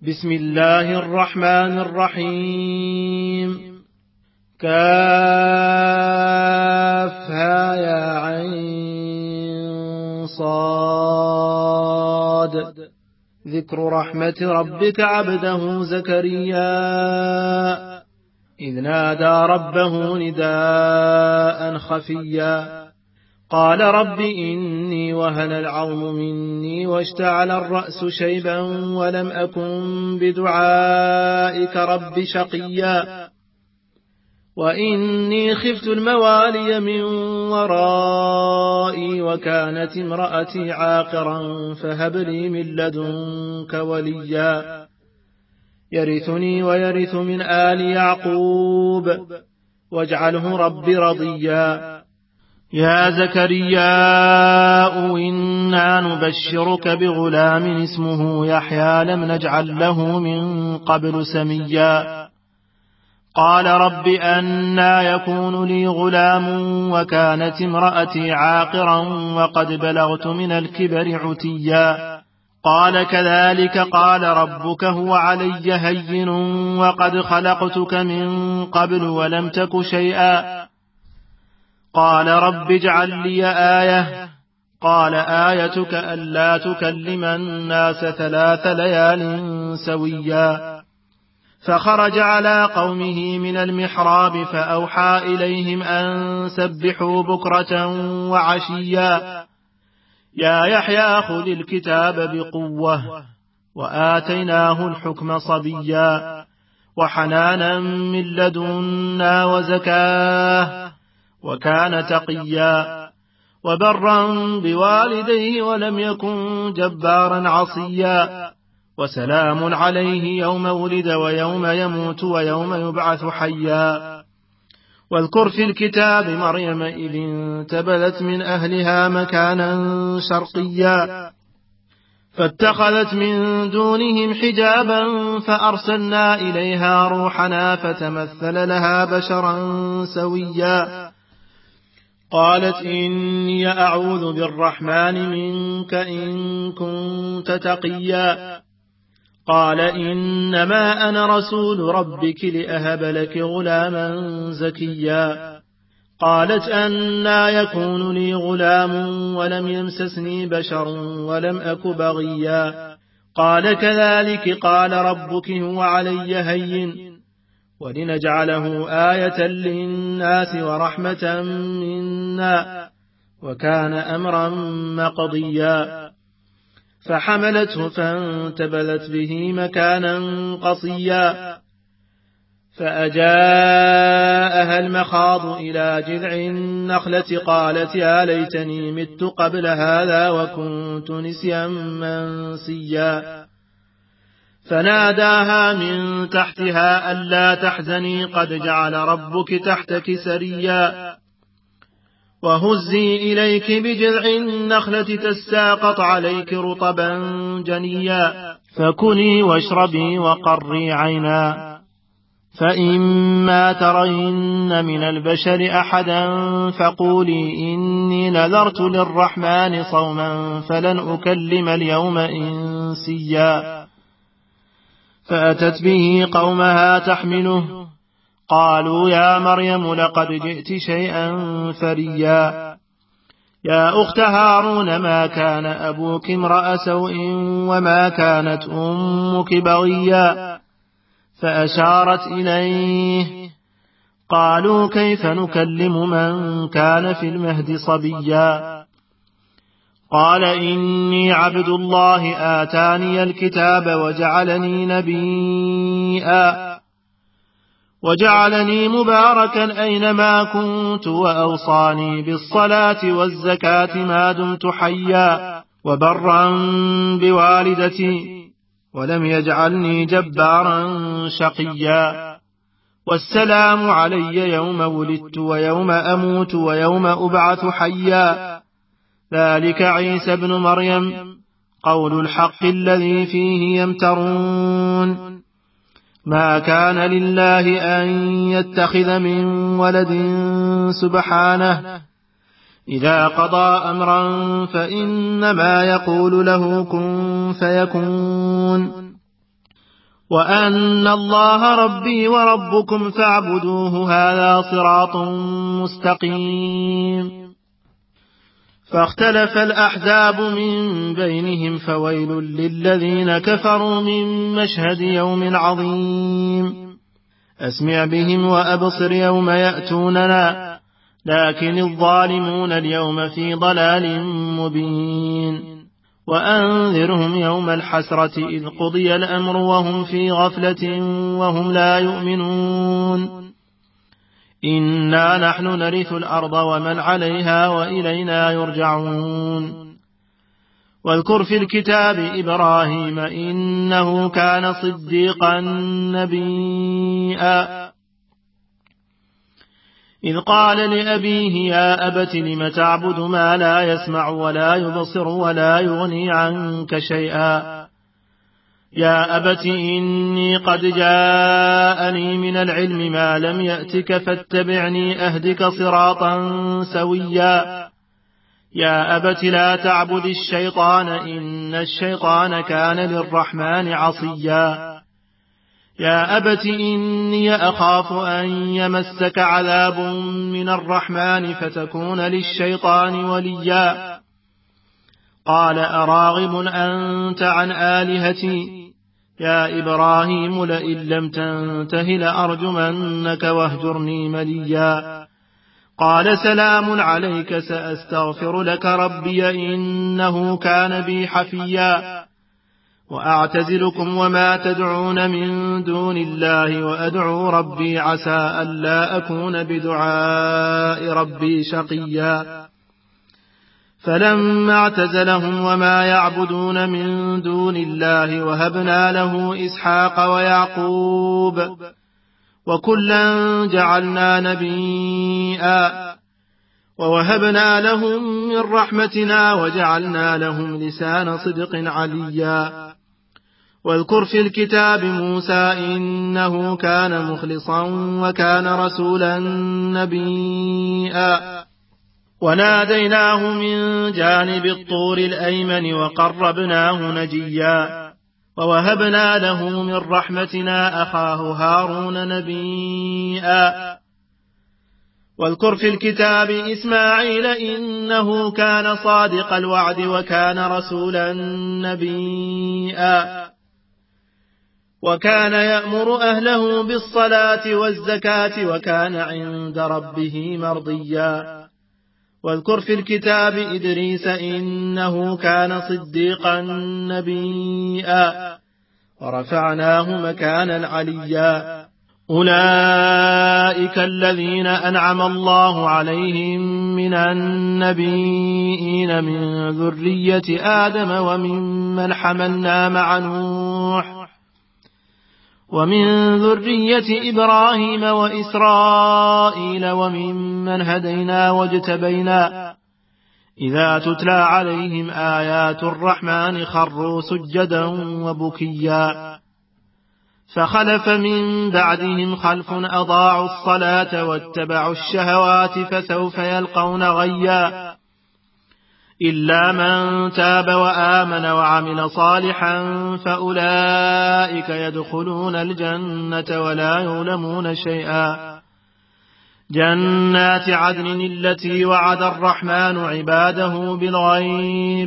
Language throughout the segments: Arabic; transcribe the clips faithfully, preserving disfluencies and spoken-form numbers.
بسم الله الرحمن الرحيم. كافها يا عين صاد. ذكر رحمة ربك عبده زكريا إذ نادى ربه نداء خفيا قال رب إني وهن العظم مني واشتعل الرأس شيبا ولم أكن بدعائك رب شقيا وإني خفت الموالي من ورائي وكانت امرأتي عاقرا فهب لي من لدنك وليا يرثني ويرث من آل يعقوب واجعله رب رضيا يا زكريا إنا نبشرك بغلام اسمه يحيى لم نجعل له من قبل سميا قال رب أنى يكون لي غلام وكانت امرأتي عاقرا وقد بلغت من الكبر عتيا قال كذلك قال ربك هو علي هين وقد خلقتك من قبل ولم تك شيئا قال رب اجعل لي آية قال آيتك ألا تكلم الناس ثلاث ليال سويا فخرج على قومه من المحراب فأوحى إليهم أن سبحوا بكرة وعشيا يا يحيى خذ الكتاب بقوة وآتيناه الحكم صبيا وحنانا من لدنا وزكاه وكان تقيا وبرا بوالديه ولم يكن جبارا عصيا وسلام عليه يوم ولد ويوم يموت ويوم يبعث حيا واذكر في الكتاب مريم إذ انتبذت من أهلها مكانا شرقيا فاتخذت من دونهم حجابا فأرسلنا إليها روحنا فتمثل لها بشرا سويا قالت إني أعوذ بالرحمن منك إن كنت تقيا قال إنما أنا رسول ربك لأهب لك غلاما زكيا قالت أنى يكون لي غلام ولم يمسسني بشر ولم أك بغيا قال كذلك قال ربك هو علي هين ولنجعله آية للناس ورحمة منا وكان أمرا مقضيا فحملته فانتبذت به مكانا قصيا فأجاءها المخاض إلى جذع النخلة قالت يا ليتني مت قبل هذا وكنت نسيا منسيا فناداها من تحتها ألا تحزني قد جعل ربك تحتك سريا وهزي إليك بجذع النخلة تساقط عليك رطبا جنيا فكلي واشربي وقري عينا فإما ترين من البشر أحدا فقولي إني نذرت للرحمن صوما فلن أكلم اليوم إنسيا فأتت به قومها تحمله قالوا يا مريم لقد جئت شيئا فريا يا أخت هارون ما كان أبوك امرأ سوء وما كانت أمك بغيا فأشارت إليه قالوا كيف نكلم من كان في المهد صبيا قال إني عبد الله آتاني الكتاب وجعلني نبيا وجعلني مباركا أينما كنت وأوصاني بالصلاة والزكاة ما دمت حيا وبرا بوالدتي ولم يجعلني جبارا شقيا والسلام علي يوم ولدت ويوم أموت ويوم أبعث حيا ذلك عيسى ابن مريم قول الحق الذي فيه يمترون ما كان لله أن يتخذ من ولد سبحانه إذا قضى أمرا فإنما يقول له كن فيكون وأن الله ربي وربكم فاعبدوه هذا صراط مستقيم. فاختلف الأحزاب من بينهم فويل للذين كفروا من مشهد يوم عظيم. أسمع بهم وأبصر يوم يأتوننا لكن الظالمون اليوم في ضلال مبين. وأنذرهم يوم الحسرة إذ قضي الأمر وهم في غفلة وهم لا يؤمنون. إنا نحن نرث الأرض ومن عليها وإلينا يرجعون. واذكر في الكتاب إبراهيم إنه كان صديقا نبيا إذ قال لأبيه يا أبت لم تعبد ما لا يسمع ولا يبصر ولا يغني عنك شيئا يا أبت إني قد جاءني من العلم ما لم يأتك فاتبعني أهدك صراطا سويا يا أبت لا تعبد الشيطان إن الشيطان كان للرحمن عصيا يا أبت إني أخاف أن يمسك عذاب من الرحمن فتكون للشيطان وليا قال أراغب أنت عن آلهتي يا إبراهيم لئن لم تنته لأرجمنك واهجرني مليا قال سلام عليك سأستغفر لك ربي إنه كان بي حفيا وأعتزلكم وما تدعون من دون الله وأدعو ربي عسى ألا أكون بدعاء ربي شقيا فلما اعتزلهم وما يعبدون من دون الله وهبنا له إسحاق ويعقوب وكلا جعلنا نبيا ووهبنا لهم من رحمتنا وجعلنا لهم لسان صدق عليا واذكر في الكتاب موسى إنه كان مخلصا وكان رسولا نبيا وناديناه من جانب الطور الأيمن وقربناه نجيا ووهبنا له من رحمتنا أخاه هارون نبيا واذكر في الكتاب إسماعيل إنه كان صادق الوعد وكان رسولا نبيا وكان يأمر أهله بالصلاة والزكاة وكان عند ربه مرضيا واذكر في الكتاب إدريس إنه كان صديقا نبيا ورفعناه مكانا عليا أولئك الذين أنعم الله عليهم من النبيين من ذرية آدم وممن حملنا مع نوح ومن ذرية إبراهيم وإسرائيل وممن هدينا واجتبينا إذا تتلى عليهم آيات الرحمن خروا سجدا وبكيا فخلف من بعدهم خلف أضاعوا الصلاة واتبعوا الشهوات فسوف يلقون غيا إلا من تاب وآمن وعمل صالحا فأولئك يدخلون الجنة ولا يظلمون شيئا جنات عدن التي وعد الرحمن عباده بالغيب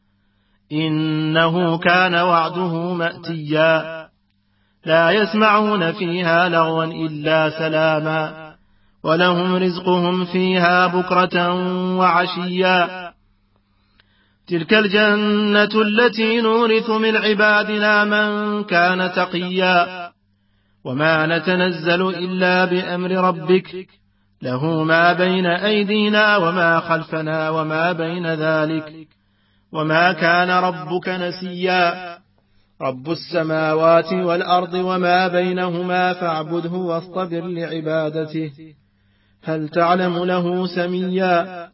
إنه كان وعده مأتيا لا يسمعون فيها لغوا إلا سلاما ولهم رزقهم فيها بكرة وعشيا تلك الجنة التي نورث من عبادنا من كان تقيا وما نتنزل إلا بأمر ربك له ما بين أيدينا وما خلفنا وما بين ذلك وما كان ربك نسيا رب السماوات والأرض وما بينهما فاعبده واصطبر لعبادته هل تعلم له سميا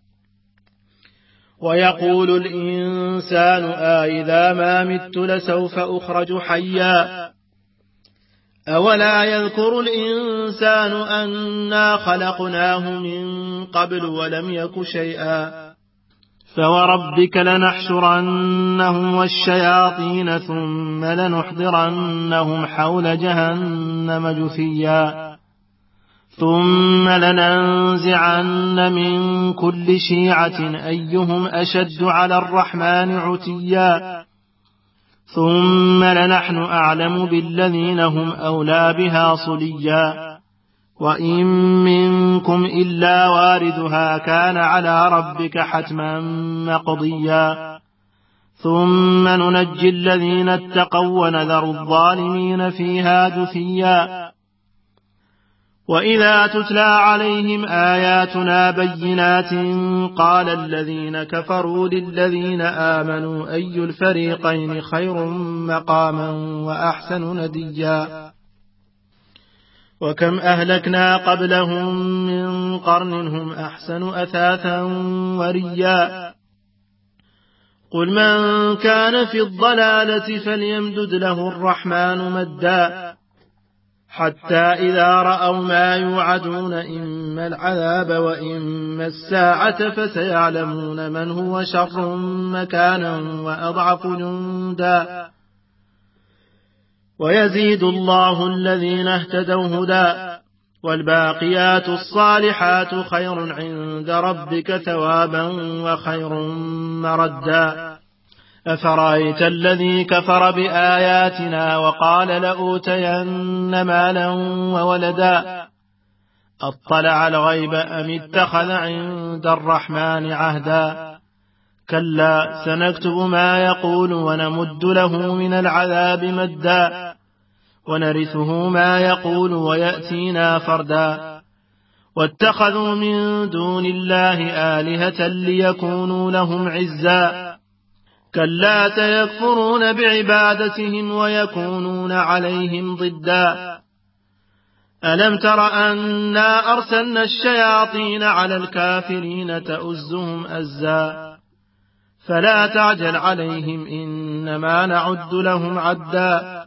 ويقول الإنسان آئذا ما مت لسوف أخرج حيا أولا يذكر الإنسان أنا خلقناه من قبل ولم يك شيئا فوربك لنحشرنهم والشياطين ثم لنحضرنهم حول جهنم جثيا ثم لننزعن من كل شيعة أيهم أشد على الرحمن عتيا ثم لنحن أعلم بالذين هم أولى بها صليا وإن منكم إلا واردها كان على ربك حتما مقضيا ثم ننجي الذين اتقوا ونذر الظالمين فيها جثيا وإذا تتلى عليهم آياتنا بينات قال الذين كفروا للذين آمنوا أي الفريقين خير مقاما وأحسن نديا وكم أهلكنا قبلهم من قرن هم أحسن أثاثا وريا قل من كان في الضلالة فليمدد له الرحمن مدا حتى إذا رأوا ما يوعدون إما العذاب وإما الساعة فسيعلمون من هو شر مكانا وأضعف جندا ويزيد الله الذين اهتدوا هدى والباقيات الصالحات خير عند ربك ثوابا وخير مردا أفرأيت الذي كفر بآياتنا وقال لأوتين مالا وولدا أطلع الغيب أم اتخذ عند الرحمن عهدا كلا سنكتب ما يقول ونمد له من العذاب مدا ونرثه ما يقول ويأتينا فردا واتخذوا من دون الله آلهة ليكونوا لهم عزا كلا سيكفرون بعبادتهم ويكونون عليهم ضدا ألم تر أنا أرسلنا الشياطين على الكافرين تؤزهم أزا فلا تعجل عليهم إنما نعد لهم عدا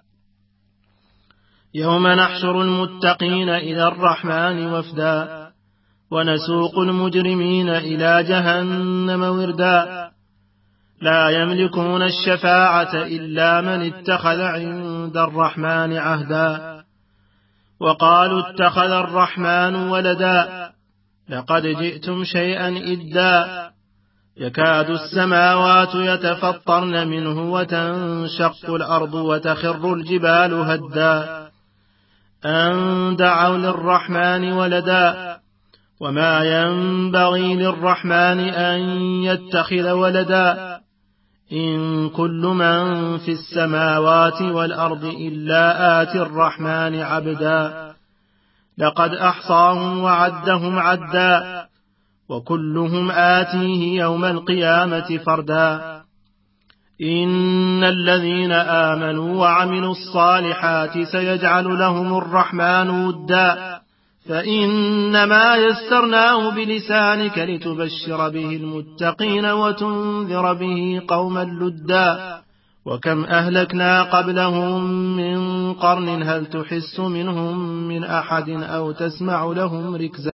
يوم نحشر المتقين إلى الرحمن وفدا ونسوق المجرمين إلى جهنم وردا لا يملكون الشفاعة إلا من اتخذ عند الرحمن عهدا وقالوا اتخذ الرحمن ولدا لقد جئتم شيئا إدا يكاد السماوات يتفطرن منه وتنشق الأرض وتخر الجبال هدا أن دعوا للرحمن ولدا وما ينبغي للرحمن أن يتخذ ولدا إن كل من في السماوات والأرض إلا آتي الرحمن عبدا لقد أحصاهم وعدهم عدا وكلهم آتيه يوم القيامة فردا إن الذين آمنوا وعملوا الصالحات سيجعل لهم الرحمن ودا فإنما يسرناه بلسانك لتبشر به المتقين وتنذر به قوما لدا وكم أهلكنا قبلهم من قرن هل تحس منهم من أحد أو تسمع لهم ركزا